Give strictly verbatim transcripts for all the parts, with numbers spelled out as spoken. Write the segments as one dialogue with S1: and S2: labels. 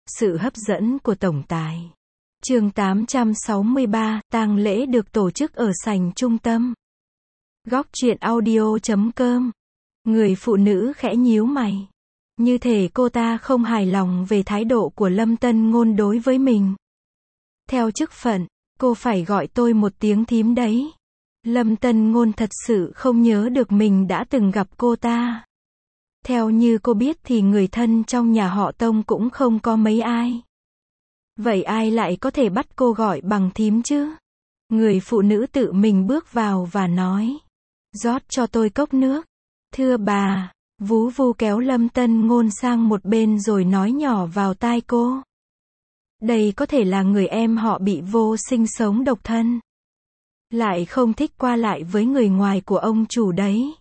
S1: Sự hấp dẫn của tổng tài. Chương tám trăm sáu mươi ba, tang lễ được tổ chức ở sảnh trung tâm. Góc truyện audio chấm com. Người phụ nữ khẽ nhíu mày. Như thể cô ta không hài lòng về thái độ của Lâm Tân Ngôn đối với mình. Theo chức phận, cô phải gọi tôi một tiếng thím đấy. Lâm Tân Ngôn thật sự không nhớ được mình đã từng gặp cô ta. Theo như cô biết thì người thân trong nhà họ Tông cũng không có mấy ai. Vậy ai lại có thể bắt cô gọi bằng thím chứ? Người phụ nữ tự mình bước vào và nói. Rót cho tôi cốc nước. Thưa bà, Vú Vu kéo Lâm Tân Ngôn sang một bên rồi nói nhỏ vào tai cô. Đây có thể là người em họ bị vô sinh sống độc thân. Lại không thích qua lại với người ngoài của ông chủ đấy.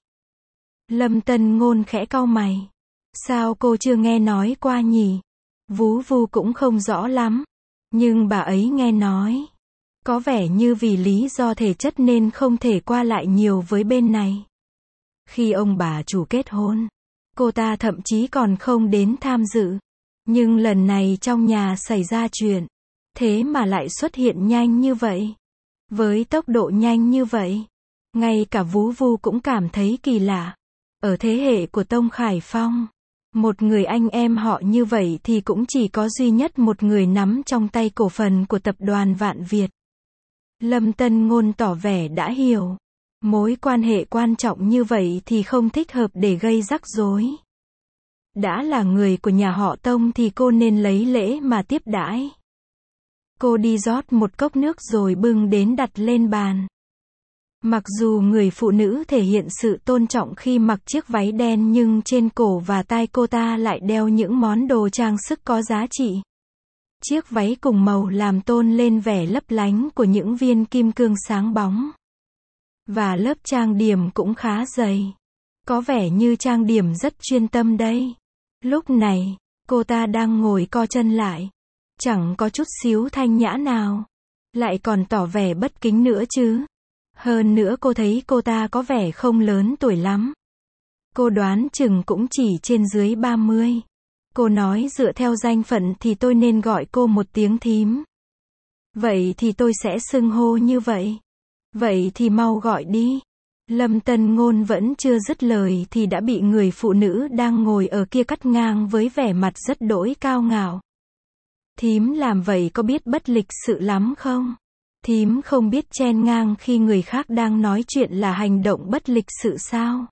S1: Lâm Tân Ngôn khẽ cau mày. Sao cô chưa nghe nói qua nhỉ? Vú Vu cũng không rõ lắm. Nhưng bà ấy nghe nói. Có vẻ như vì lý do thể chất nên không thể qua lại nhiều với bên này. Khi ông bà chủ kết hôn, cô ta thậm chí còn không đến tham dự. Nhưng lần này trong nhà xảy ra chuyện. Thế mà lại xuất hiện nhanh như vậy. Với tốc độ nhanh như vậy. Ngay cả Vú Vu cũng cảm thấy kỳ lạ. Ở thế hệ của Tông Khải Phong, một người anh em họ như vậy thì cũng chỉ có duy nhất một người nắm trong tay cổ phần của tập đoàn Vạn Việt. Lâm Tân Ngôn tỏ vẻ đã hiểu. Mối quan hệ quan trọng như vậy thì không thích hợp để gây rắc rối. Đã là người của nhà họ Tông thì cô nên lấy lễ mà tiếp đãi. Cô đi rót một cốc nước rồi bưng đến đặt lên bàn. Mặc dù người phụ nữ thể hiện sự tôn trọng khi mặc chiếc váy đen nhưng trên cổ và tai cô ta lại đeo những món đồ trang sức có giá trị. Chiếc váy cùng màu làm tôn lên vẻ lấp lánh của những viên kim cương sáng bóng. Và lớp trang điểm cũng khá dày. Có vẻ như trang điểm rất chuyên tâm đây. Lúc này, cô ta đang ngồi co chân lại. Chẳng có chút xíu thanh nhã nào. Lại còn tỏ vẻ bất kính nữa chứ. Hơn nữa cô thấy cô ta có vẻ không lớn tuổi lắm. Cô đoán chừng cũng chỉ trên dưới ba mươi. Cô nói dựa theo danh phận thì tôi nên gọi cô một tiếng thím. Vậy thì tôi sẽ xưng hô như vậy. Vậy thì mau gọi đi. Lâm Tân Ngôn vẫn chưa dứt lời thì đã bị người phụ nữ đang ngồi ở kia cắt ngang với vẻ mặt rất đỗi cao ngạo. Thím làm vậy có biết bất lịch sự lắm không? Thím không biết chen ngang khi người khác đang nói chuyện là hành động bất lịch sự sao?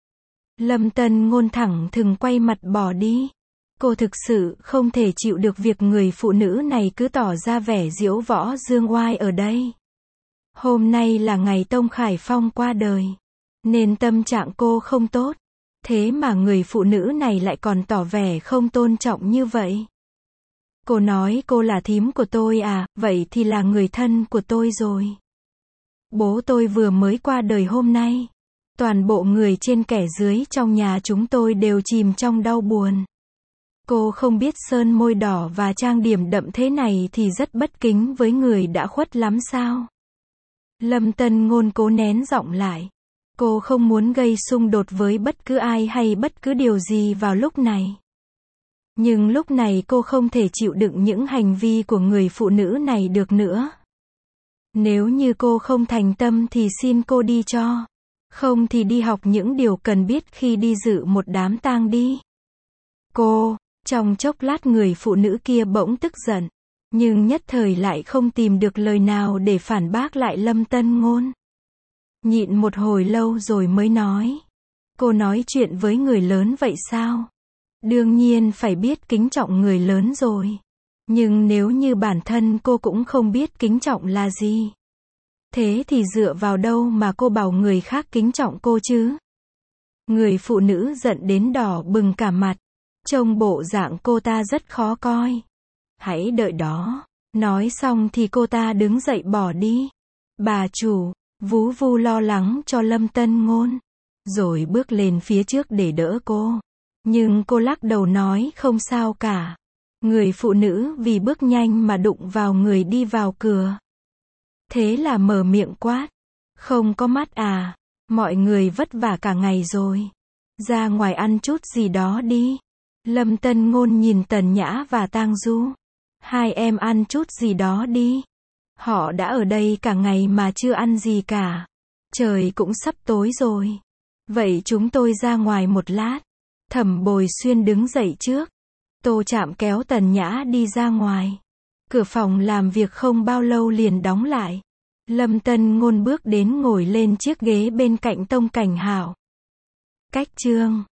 S1: Lâm Tân Ngôn thẳng thừng quay mặt bỏ đi. Cô thực sự không thể chịu được việc người phụ nữ này cứ tỏ ra vẻ diễu võ dương oai ở đây. Hôm nay là ngày Tông Khải Phong qua đời. Nên tâm trạng cô không tốt. Thế mà người phụ nữ này lại còn tỏ vẻ không tôn trọng như vậy. Cô nói cô là thím của tôi à, vậy thì là người thân của tôi rồi. Bố tôi vừa mới qua đời hôm nay. Toàn bộ người trên kẻ dưới trong nhà chúng tôi đều chìm trong đau buồn. Cô không biết sơn môi đỏ và trang điểm đậm thế này thì rất bất kính với người đã khuất lắm sao? Lâm Tân Ngôn cố nén giọng lại. Cô không muốn gây xung đột với bất cứ ai hay bất cứ điều gì vào lúc này. Nhưng lúc này cô không thể chịu đựng những hành vi của người phụ nữ này được nữa. Nếu như cô không thành tâm thì xin cô đi cho. Không thì đi học những điều cần biết khi đi dự một đám tang đi. Cô, trong chốc lát người phụ nữ kia bỗng tức giận. Nhưng nhất thời lại không tìm được lời nào để phản bác lại Lâm Tân Ngôn. Nhịn một hồi lâu rồi mới nói. Cô nói chuyện với người lớn vậy sao? Đương nhiên phải biết kính trọng người lớn rồi. Nhưng nếu như bản thân cô cũng không biết kính trọng là gì. Thế thì dựa vào đâu mà cô bảo người khác kính trọng cô chứ? Người phụ nữ giận đến đỏ bừng cả mặt. Trông bộ dạng cô ta rất khó coi. Hãy đợi đó. Nói xong thì cô ta đứng dậy bỏ đi. Bà chủ, Vú Vu lo lắng cho Lâm Tân Ngôn. Rồi bước lên phía trước để đỡ cô. Nhưng cô lắc đầu nói không sao cả. Người phụ nữ vì bước nhanh mà đụng vào người đi vào cửa. Thế là mở miệng quát. Không có mắt à? Mọi người vất vả cả ngày rồi. Ra ngoài ăn chút gì đó đi. Lâm Tân Ngôn nhìn Tần Nhã và Tang Du. Hai em ăn chút gì đó đi. Họ đã ở đây cả ngày mà chưa ăn gì cả. Trời cũng sắp tối rồi. Vậy chúng tôi ra ngoài một lát. Thẩm Bồi Xuyên đứng dậy trước. Tô Trạm kéo Tần Nhã đi ra ngoài. Cửa phòng làm việc không bao lâu liền đóng lại. Lâm Tân Ngôn bước đến ngồi lên chiếc ghế bên cạnh Tông Cảnh Hảo. Cách chương